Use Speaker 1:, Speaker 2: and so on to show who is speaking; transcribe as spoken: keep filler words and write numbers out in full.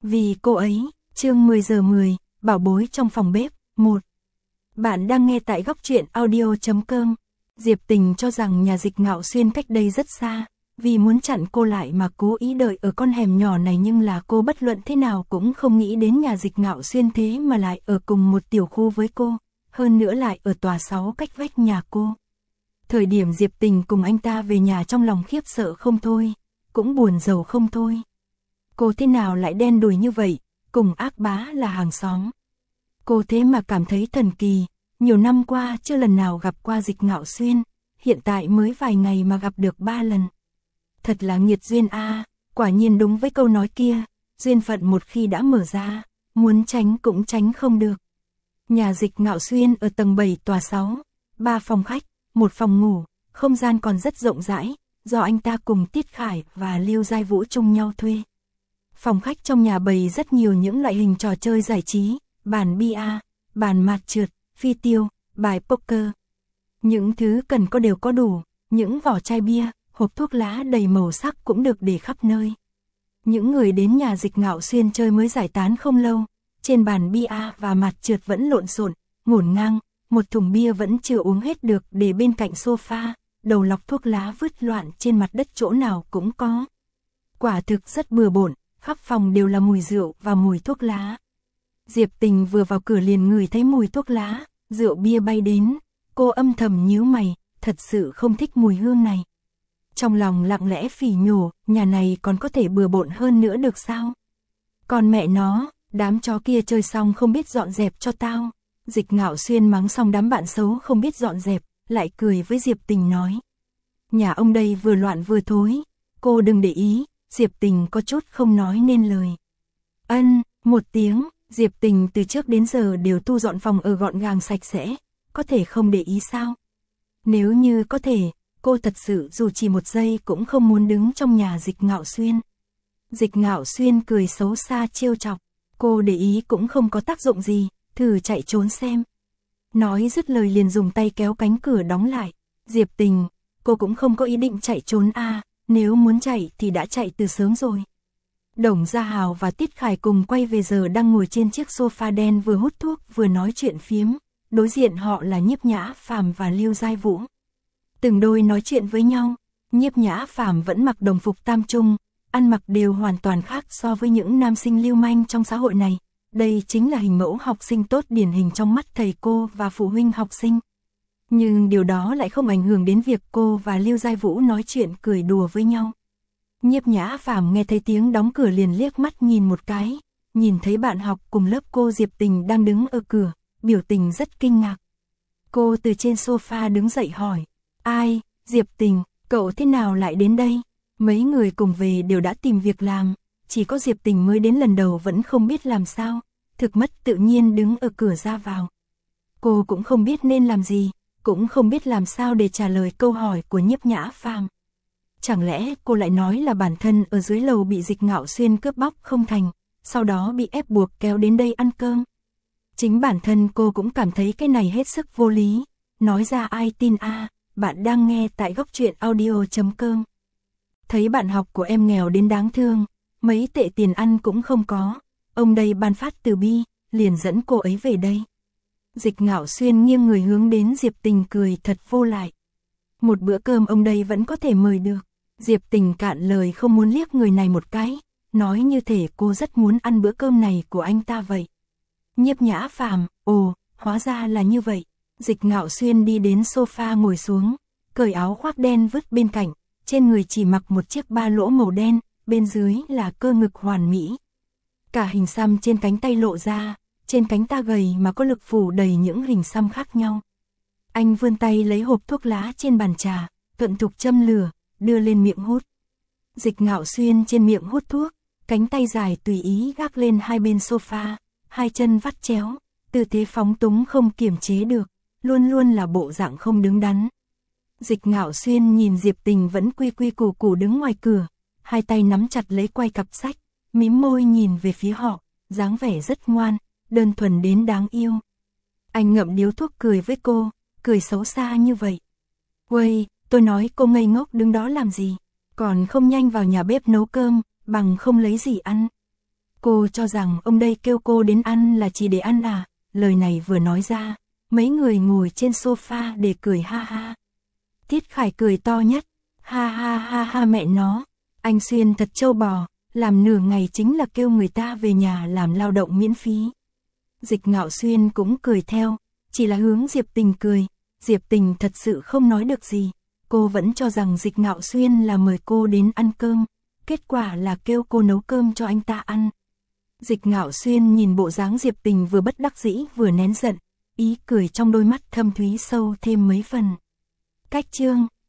Speaker 1: Vì cô ấy, chương mười giờ mười, bảo bối trong phòng bếp, một. Bạn đang nghe tại góc truyện audio chấm com. Diệp Tình cho rằng nhà Dịch Ngạo Xuyên cách đây rất xa, vì muốn chặn cô lại mà cố ý đợi ở con hẻm nhỏ này, nhưng là cô bất luận thế nào cũng không nghĩ đến nhà Dịch Ngạo Xuyên thế mà lại ở cùng một tiểu khu với cô, hơn nữa lại ở tòa sáu cách vách nhà cô. Thời điểm Diệp Tình cùng anh ta về nhà trong lòng khiếp sợ không thôi, cũng buồn rầu không thôi. Cô thế nào lại đen đủi như vậy, cùng Ác Bá là hàng xóm. Cô thế mà cảm thấy thần kỳ, nhiều năm qua chưa lần nào gặp qua Dịch Ngạo Xuyên, hiện tại mới vài ngày mà gặp được ba lần. Thật là nghiệt duyên a, à, quả nhiên đúng với câu nói kia, duyên phận một khi đã mở ra, muốn tránh cũng tránh không được. Nhà Dịch Ngạo Xuyên ở tầng bảy tòa sáu, ba phòng khách, một phòng ngủ, không gian còn rất rộng rãi, do anh ta cùng Tiết Khải và Lưu Giai Vũ chung nhau thuê. Phòng khách trong nhà bày rất nhiều những loại hình trò chơi giải trí, bàn bia, bàn mạt trượt, phi tiêu, bài poker. Những thứ cần có đều có đủ, những vỏ chai bia, hộp thuốc lá đầy màu sắc cũng được để khắp nơi. Những người đến nhà Dịch Ngạo Xuyên chơi mới giải tán không lâu, trên bàn bia và mạt trượt vẫn lộn xộn, ngổn ngang, một thùng bia vẫn chưa uống hết được để bên cạnh sofa, đầu lọc thuốc lá vứt loạn trên mặt đất chỗ nào cũng có. Quả thực rất bừa bộn, khắp phòng đều là mùi rượu và mùi thuốc lá. Diệp Tình vừa vào cửa liền ngửi thấy mùi thuốc lá, rượu bia bay đến, cô âm thầm nhíu mày, thật sự không thích mùi hương này. Trong lòng lặng lẽ phỉ nhổ, nhà này còn có thể bừa bộn hơn nữa được sao? Còn mẹ nó, đám chó kia chơi xong không biết dọn dẹp cho tao. Dịch Ngạo Xuyên mắng xong đám bạn xấu không biết dọn dẹp, lại cười với Diệp Tình nói. Nhà ông đây vừa loạn vừa thối, cô đừng để ý. Diệp Tình có chút không nói nên lời. Ân, một tiếng, Diệp Tình từ trước đến giờ đều thu dọn phòng ở gọn gàng sạch sẽ, có thể không để ý sao? Nếu như có thể, cô thật sự dù chỉ một giây cũng không muốn đứng trong nhà Dịch Ngạo Xuyên. Dịch Ngạo Xuyên cười xấu xa trêu chọc, cô để ý cũng không có tác dụng gì, thử chạy trốn xem. Nói dứt lời liền dùng tay kéo cánh cửa đóng lại. Diệp Tình, cô cũng không có ý định chạy trốn a, à, nếu muốn chạy thì đã chạy từ sớm rồi. Đồng Gia Hào và Tiết Khải cùng quay về giờ đang ngồi trên chiếc sofa đen vừa hút thuốc vừa nói chuyện phiếm, đối diện họ là Nhiếp Nhã Phàm và Lưu Giai Vũ. Từng đôi nói chuyện với nhau, Nhiếp Nhã Phàm vẫn mặc đồng phục tam trung, ăn mặc đều hoàn toàn khác so với những nam sinh lưu manh trong xã hội này. Đây chính là hình mẫu học sinh tốt điển hình trong mắt thầy cô và phụ huynh học sinh. Nhưng điều đó lại không ảnh hưởng đến việc cô và Lưu Giai Vũ nói chuyện cười đùa với nhau. Nhiếp Nhã Phàm nghe thấy tiếng đóng cửa liền liếc mắt nhìn một cái, nhìn thấy bạn học cùng lớp cô Diệp Tình đang đứng ở cửa, biểu tình rất kinh ngạc. Cô từ trên sofa đứng dậy hỏi, ai, Diệp Tình, cậu thế nào lại đến đây? Mấy người cùng về đều đã tìm việc làm, chỉ có Diệp Tình mới đến lần đầu vẫn không biết làm sao, thực mất tự nhiên đứng ở cửa ra vào. Cô cũng không biết nên làm gì, cũng không biết làm sao để trả lời câu hỏi của Nhiếp Nhã Phàm. Chẳng lẽ cô lại nói là bản thân ở dưới lầu bị Dịch Ngạo Xuyên cướp bóc không thành, sau đó bị ép buộc kéo đến đây ăn cơm? Chính bản thân cô cũng cảm thấy cái này hết sức vô lý, nói ra ai tin a, à, bạn đang nghe tại góc truyện audio chấm com. Thấy bạn học của em nghèo đến đáng thương, mấy tệ tiền ăn cũng không có, ông đây ban phát từ bi, liền dẫn cô ấy về đây. Dịch Ngạo Xuyên nghiêng người hướng đến Diệp Tình cười thật vô lại. Một bữa cơm ông đây vẫn có thể mời được. Diệp Tình cạn lời không muốn liếc người này một cái, nói như thể cô rất muốn ăn bữa cơm này của anh ta vậy. Nhiếp Nhã Phàm, ồ, hóa ra là như vậy. Dịch Ngạo Xuyên đi đến sofa ngồi xuống, cởi áo khoác đen vứt bên cạnh, trên người chỉ mặc một chiếc ba lỗ màu đen, bên dưới là cơ ngực hoàn mỹ. Cả hình xăm trên cánh tay lộ ra, trên cánh ta gầy mà có lực phủ đầy những hình xăm khác nhau. Anh vươn tay lấy hộp thuốc lá trên bàn trà, thuận thục châm lửa, đưa lên miệng hút. Dịch Ngạo Xuyên trên miệng hút thuốc, cánh tay dài tùy ý gác lên hai bên sofa, hai chân vắt chéo, tư thế phóng túng không kiềm chế được, luôn luôn là bộ dạng không đứng đắn. Dịch Ngạo Xuyên nhìn Diệp Tình vẫn quy quy củ củ đứng ngoài cửa, hai tay nắm chặt lấy quai cặp sách, mím môi nhìn về phía họ, dáng vẻ rất ngoan, đơn thuần đến đáng yêu. Anh ngậm điếu thuốc cười với cô, cười xấu xa như vậy. Uầy, tôi nói cô ngây ngốc đứng đó làm gì, còn không nhanh vào nhà bếp nấu cơm, bằng không lấy gì ăn. Cô cho rằng ông đây kêu cô đến ăn là chỉ để ăn à? Lời này vừa nói ra, mấy người ngồi trên sofa để cười ha ha. Tiết Khải cười to nhất, ha ha ha ha mẹ nó, anh Xuyên thật trâu bò, làm nửa ngày chính là kêu người ta về nhà làm lao động miễn phí. Dịch Ngạo Xuyên cũng cười theo, chỉ là hướng Diệp Tình cười, Diệp Tình thật sự không nói được gì, cô vẫn cho rằng Dịch Ngạo Xuyên là mời cô đến ăn cơm, kết quả là kêu cô nấu cơm cho anh ta ăn. Dịch Ngạo Xuyên nhìn bộ dáng Diệp Tình vừa bất đắc dĩ vừa nén giận, ý cười trong đôi mắt thâm thúy sâu thêm mấy phần. Cách chương